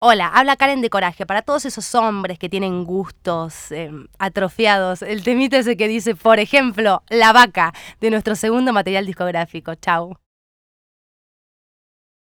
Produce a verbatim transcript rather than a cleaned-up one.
Hola, habla Karen de Coraje. Para todos esos hombres que tienen gustos eh, atrofiados, el temita ese que dice, por ejemplo, La Vaca, de nuestro segundo material discográfico. Chau.